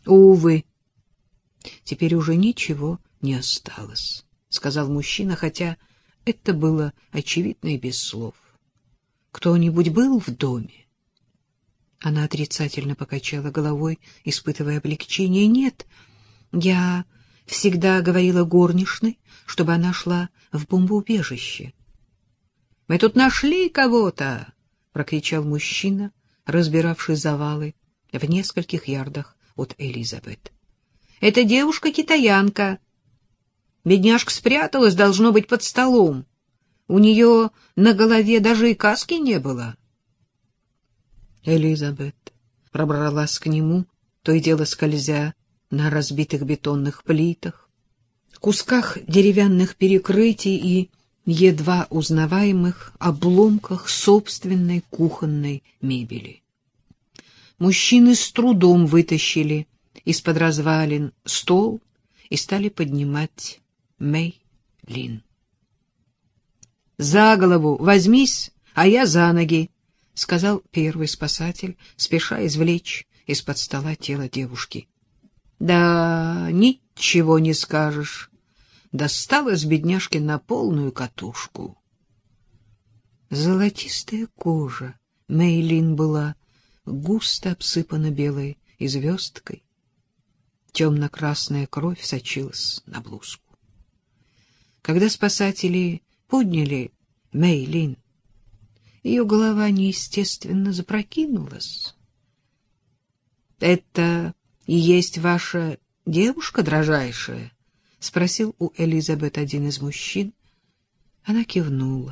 Увы, теперь уже ничего не осталось, — сказал мужчина, хотя это было очевидно и без слов. Кто-нибудь был в доме? Она отрицательно покачала головой, испытывая облегчение. Нет, я всегда говорила горничной, чтобы она шла в бомбоубежище. — Мы тут нашли кого-то! — прокричал мужчина, разбиравший завалы в нескольких ярдах от Элизабет. — Это девушка-китаянка. Бедняжка спряталась, должно быть, под столом. У нее на голове даже и каски не было. Элизабет пробралась к нему, то и дело скользя на разбитых бетонных плитах, кусках деревянных перекрытий и едва узнаваемых обломках собственной кухонной мебели. Мужчины с трудом вытащили из-под развалин стол и стали поднимать Мэй Лин. — За голову возьмись, а я за ноги, — сказал первый спасатель, спеша извлечь из-под стола тело девушки. — Да, ничего не скажешь. Досталось бедняжке на полную катушку. Золотистая кожа Мэй Лин была густо обсыпана белой звездкой. Темно-красная кровь сочилась на блузку. Когда спасатели подняли Мэй Лин, ее голова неестественно запрокинулась. — Это и есть ваша девушка, дрожайшая? — спросил у Элизабет один из мужчин. Она кивнула.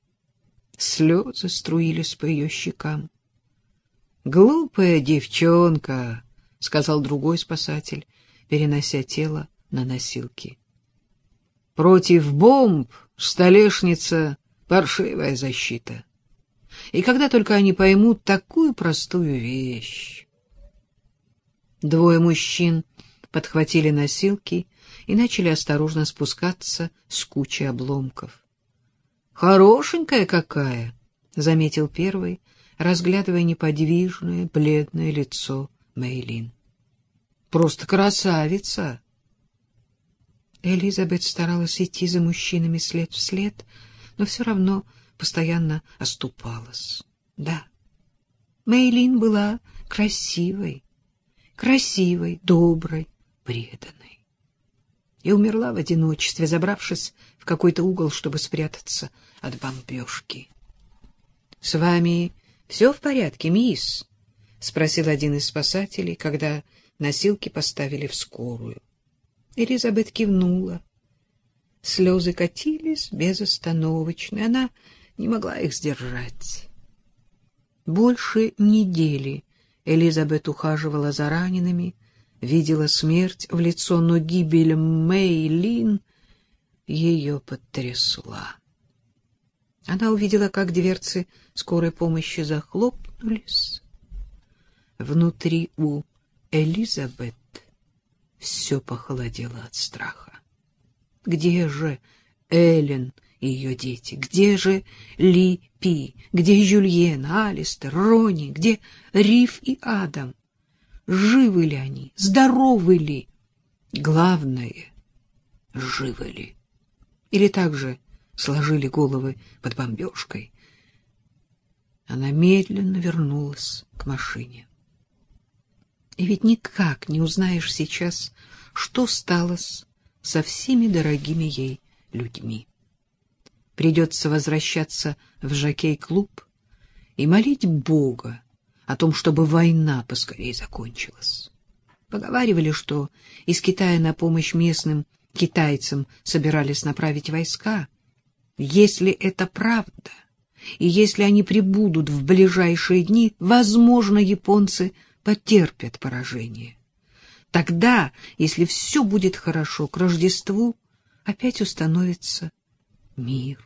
Слезы струились по ее щекам. — Глупая девчонка, — сказал другой спасатель, перенося тело на носилки. — Против бомб столешница — паршивая защита. И когда только они поймут такую простую вещь... Двое мужчин подхватили носилки и начали осторожно спускаться с кучи обломков. — Хорошенькая какая! — заметил первый, разглядывая неподвижное, бледное лицо Мэй Лин. — Просто красавица! Элизабет старалась идти за мужчинами след в след, но все равно постоянно оступалась. Да, Мэй Лин была красивой, доброй, преданной. И умерла в одиночестве, забравшись в какой-то угол, чтобы спрятаться от бомбежки. — С вами все в порядке, мисс? — спросил один из спасателей, когда носилки поставили в скорую. Элизабет кивнула. Слезы катились безостановочно, она не могла их сдержать. Больше недели Элизабет ухаживала за ранеными, видела смерть в лицо, но гибель Мэй Лин ее потрясла. Она увидела, как дверцы скорой помощи захлопнулись. Внутри у Элизабет все похолодело от страха. Где же Эллен и ее дети? Где же Ли Пи? Где Жюльен, Алистер, Ронни? Где Риф и Адам? Живы ли они? Здоровы ли? Главное, живы ли? Или также сложили головы под бомбежкой? Она медленно вернулась к машине. И ведь никак не узнаешь сейчас, что стало со всеми дорогими ей людьми. Придется возвращаться в жокей-клуб и молить Бога о том, чтобы война поскорее закончилась. Поговаривали, что из Китая на помощь местным китайцам собирались направить войска. Если это правда, и если они прибудут в ближайшие дни, возможно, японцы потерпят поражение. Тогда, если все будет хорошо, к Рождеству опять установится мир.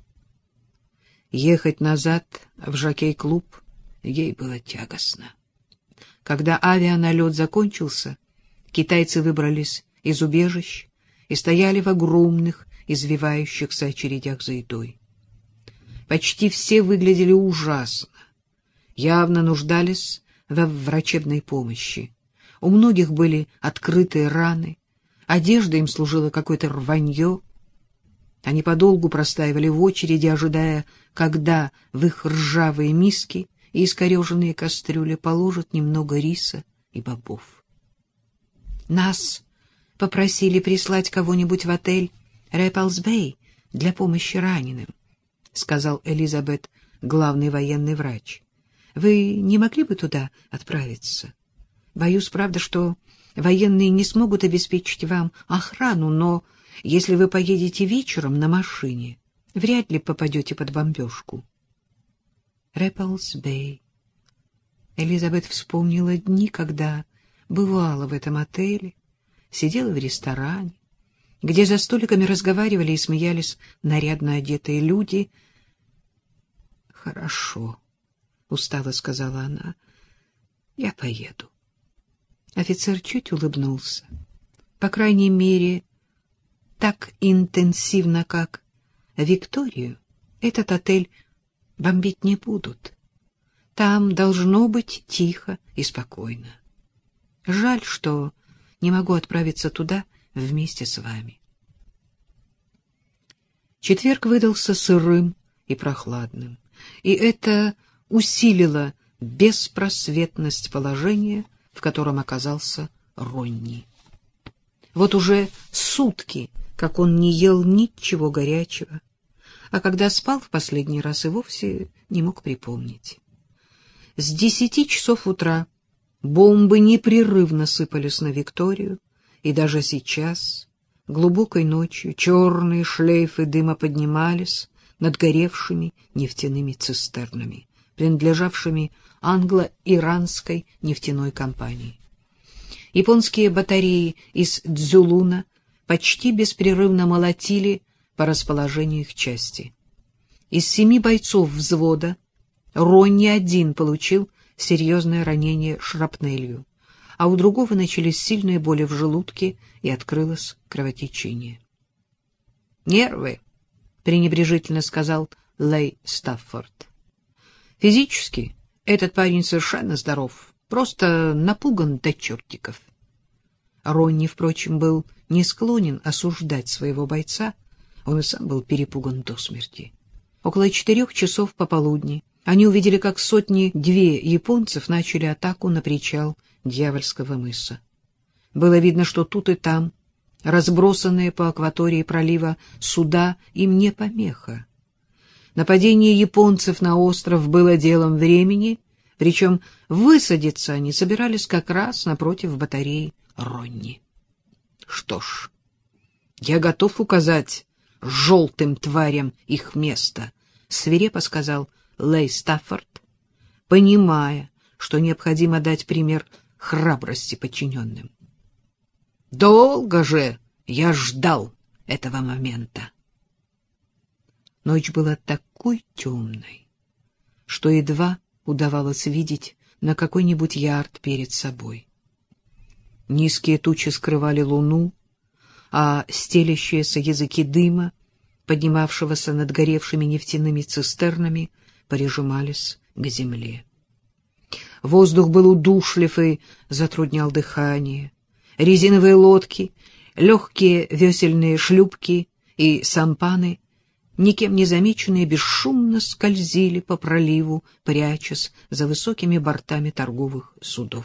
Ехать назад в жокей-клуб ей было тягостно. Когда авианалет закончился, китайцы выбрались из убежищ и стояли в огромных, извивающихся очередях за едой. Почти все выглядели ужасно, явно нуждались во врачебной помощи. У многих были открытые раны, одежда им служила какое-то рванье. Они подолгу простаивали в очереди, ожидая, когда в их ржавые миски и искореженные кастрюли положат немного риса и бобов. Нас попросили прислать кого-нибудь в отель Рэпплс-Бэй для помощи раненым, — сказал Элизабет, главный военный врач. — Вы не могли бы туда отправиться? Боюсь, правда, что военные не смогут обеспечить вам охрану, но если вы поедете вечером на машине, вряд ли попадете под бомбежку. Рэпплс-Бэй. Элизабет вспомнила дни, когда бывала в этом отеле, сидела в ресторане, где за столиками разговаривали и смеялись нарядно одетые люди. — Хорошо, — устало сказала она, — я поеду. Офицер чуть улыбнулся. По крайней мере, так интенсивно, как Викторию, этот отель бомбить не будут. Там должно быть тихо и спокойно. Жаль, что не могу отправиться туда вместе с вами. Четверг выдался сырым и прохладным, и это усилило беспросветность положения, в котором оказался Ронни. Вот уже сутки, как он не ел ничего горячего, а когда спал в последний раз, и вовсе не мог припомнить. С 10 часов утра бомбы непрерывно сыпались на Викторию, и даже сейчас, глубокой ночью, черные шлейфы дыма поднимались над горевшими нефтяными цистернами, принадлежавшими англо-иранской нефтяной компании. Японские батареи из Цзюлуна почти беспрерывно молотили по расположению их части. Из 7 бойцов взвода Ронни один получил серьезное ранение шрапнелью, а у другого начались сильные боли в желудке и открылось кровотечение. «Нервы», — пренебрежительно сказал Лэй Стаффорд. «Физически этот парень совершенно здоров, просто напуган до чертиков». Ронни, впрочем, был не склонен осуждать своего бойца, он и сам был перепуган до смерти. Около 4 часов пополудни они увидели, как 100-2 японцев начали атаку на причал Дьявольского мыса. Было видно, что тут и там, разбросанные по акватории пролива суда, им не помеха. Нападение японцев на остров было делом времени, причем высадиться они собирались как раз напротив батареи Ронни. — Что ж, я готов указать желтым тварям их место, — свирепо сказал Лэй Стаффорд, понимая, что необходимо дать пример храбрости подчиненным. Долго же я ждал этого момента. Ночь была такой темной, что едва удавалось видеть на какой-нибудь ярд перед собой. Низкие тучи скрывали луну, а стелящиеся языки дыма, поднимавшегося над горевшими нефтяными цистернами, прижимались к земле. Воздух был удушлив и затруднял дыхание. Резиновые лодки, легкие весельные шлюпки и сампаны, никем не замеченные, бесшумно скользили по проливу, прячась за высокими бортами торговых судов.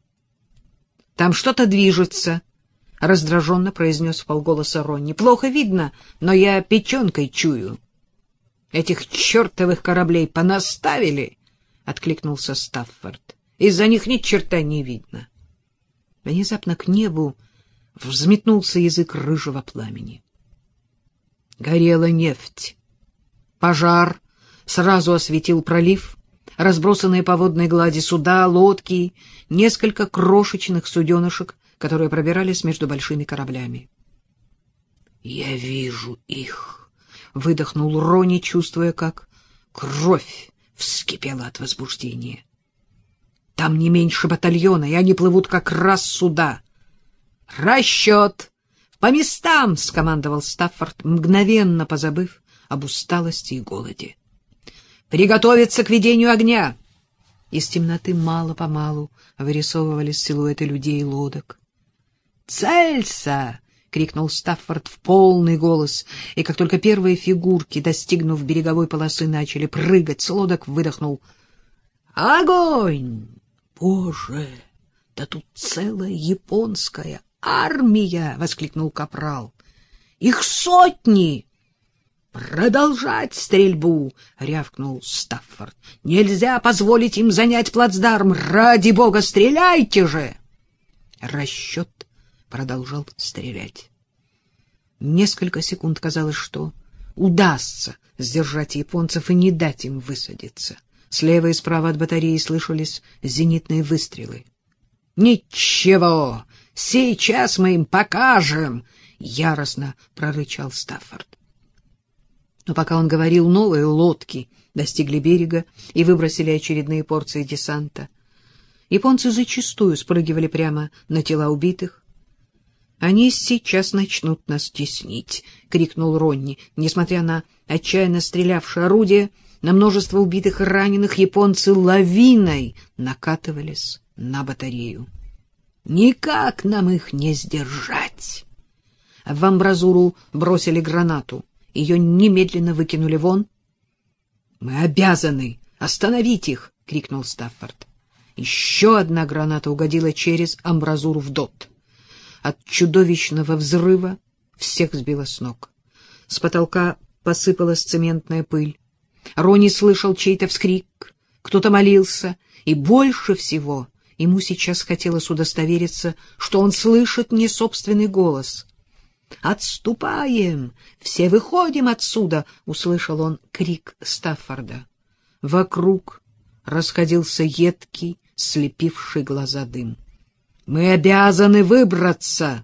— Там что-то движется, — раздраженно произнес вполголоса Ронни. — Плохо видно, но я печенкой чую. — Этих чертовых кораблей понаставили, — откликнулся Стаффорд. — Из-за них ни черта не видно. Внезапно к небу взметнулся язык рыжего пламени. Горела нефть. Пожар сразу осветил пролив, разбросанные по водной глади суда, лодки, несколько крошечных суденышек, которые пробирались между большими кораблями. — Я вижу их, — выдохнул Ронни, чувствуя, как кровь вскипела от возбуждения. — Там не меньше батальона, и они плывут как раз сюда. — Расчет! По местам! — скомандовал Стаффорд, мгновенно позабыв об усталости и голоде. — Приготовиться к ведению огня! Из темноты мало-помалу вырисовывались силуэты людей и лодок. «Целься!» — крикнул Стаффорд в полный голос, и как только первые фигурки, достигнув береговой полосы, начали прыгать с лодок, выдохнул: «Огонь! Боже, да тут целая японская армия!» — воскликнул капрал. «Их сотни!» «Продолжать стрельбу!» — рявкнул Стаффорд. «Нельзя позволить им занять плацдарм! Ради бога, стреляйте же!» Расчет продолжал стрелять. Несколько секунд казалось, что удастся сдержать японцев и не дать им высадиться. Слева и справа от батареи слышались зенитные выстрелы. «Ничего, сейчас мы им покажем!» — яростно прорычал Стаффорд. Но пока он говорил, новые лодки достигли берега и выбросили очередные порции десанта. Японцы зачастую спрыгивали прямо на тела убитых. «Они сейчас начнут нас теснить!» — крикнул Ронни. Несмотря на отчаянно стрелявшие орудия, на множество убитых и раненых японцы лавиной накатывались на батарею. «Никак нам их не сдержать!» В амбразуру бросили гранату. Ее немедленно выкинули вон. «Мы обязаны остановить их!» — крикнул Стаффорд. Еще одна граната угодила через амбразуру в дот. От чудовищного взрыва всех сбило с ног. С потолка посыпалась цементная пыль. Ронни слышал чей-то вскрик, кто-то молился, и больше всего ему сейчас хотелось удостовериться, что он слышит не собственный голос. «Отступаем! Все выходим отсюда!» — услышал он крик Стаффорда. Вокруг расходился едкий, слепивший глаза дым. «Мы обязаны выбраться!»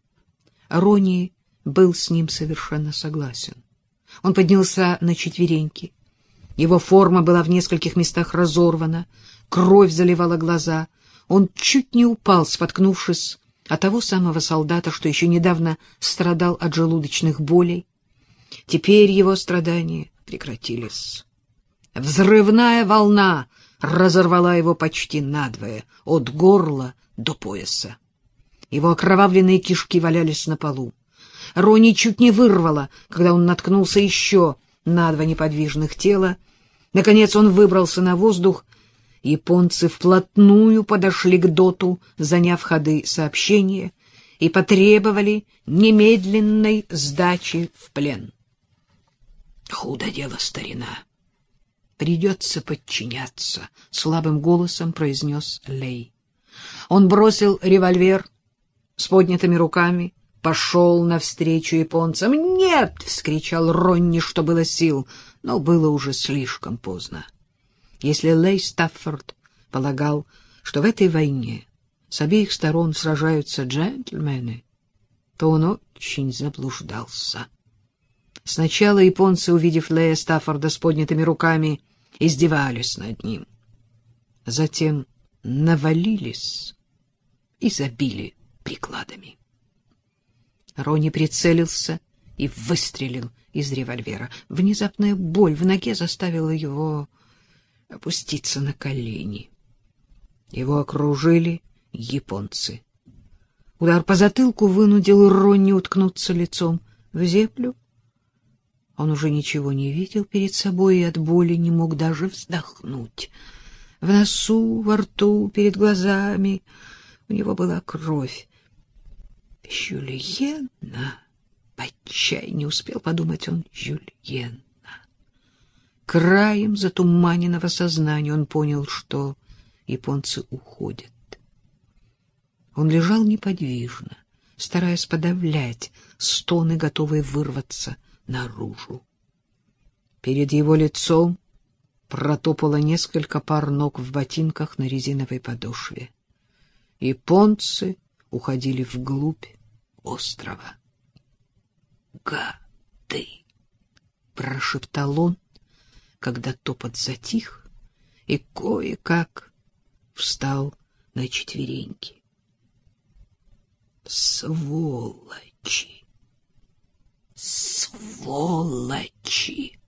Ронни был с ним совершенно согласен. Он поднялся на четвереньки. Его форма была в нескольких местах разорвана, кровь заливала глаза. Он чуть не упал, споткнувшись о того самого солдата, что еще недавно страдал от желудочных болей. Теперь его страдания прекратились. Взрывная волна разорвала его почти надвое, от горла до пояса. Его окровавленные кишки валялись на полу. Ронни чуть не вырвало, когда он наткнулся еще на два неподвижных тела. Наконец он выбрался на воздух. Японцы вплотную подошли к доту, заняв ходы сообщения, и потребовали немедленной сдачи в плен. «Худо дело, старина. Придется подчиняться», — слабым голосом произнес Лей. Он бросил револьвер с поднятыми руками, пошел навстречу японцам. «Нет!» — вскричал Ронни, что было сил, но было уже слишком поздно. Если Лей Стаффорд полагал, что в этой войне с обеих сторон сражаются джентльмены, то он очень заблуждался. Сначала японцы, увидев Лея Стаффорда с поднятыми руками, издевались над ним. Затем навалились и забили прикладами. Ронни прицелился и выстрелил из револьвера. Внезапная боль в ноге заставила его опуститься на колени. Его окружили японцы. Удар по затылку вынудил Ронни уткнуться лицом в землю. Он уже ничего не видел перед собой и от боли не мог даже вздохнуть. В носу, во рту, перед глазами у него была кровь. Жюльенна! В отчаянии успел подумать он. Жюльенна! Краем затуманенного сознания он понял, что японцы уходят. Он лежал неподвижно, стараясь подавлять стоны, готовые вырваться наружу. Перед его лицом протопало несколько пар ног в ботинках на резиновой подошве. Японцы уходили вглубь острова. «Гады!» — прошептал он, когда топот затих, и кое-как встал на четвереньки. «Сволочи! Сволочи!»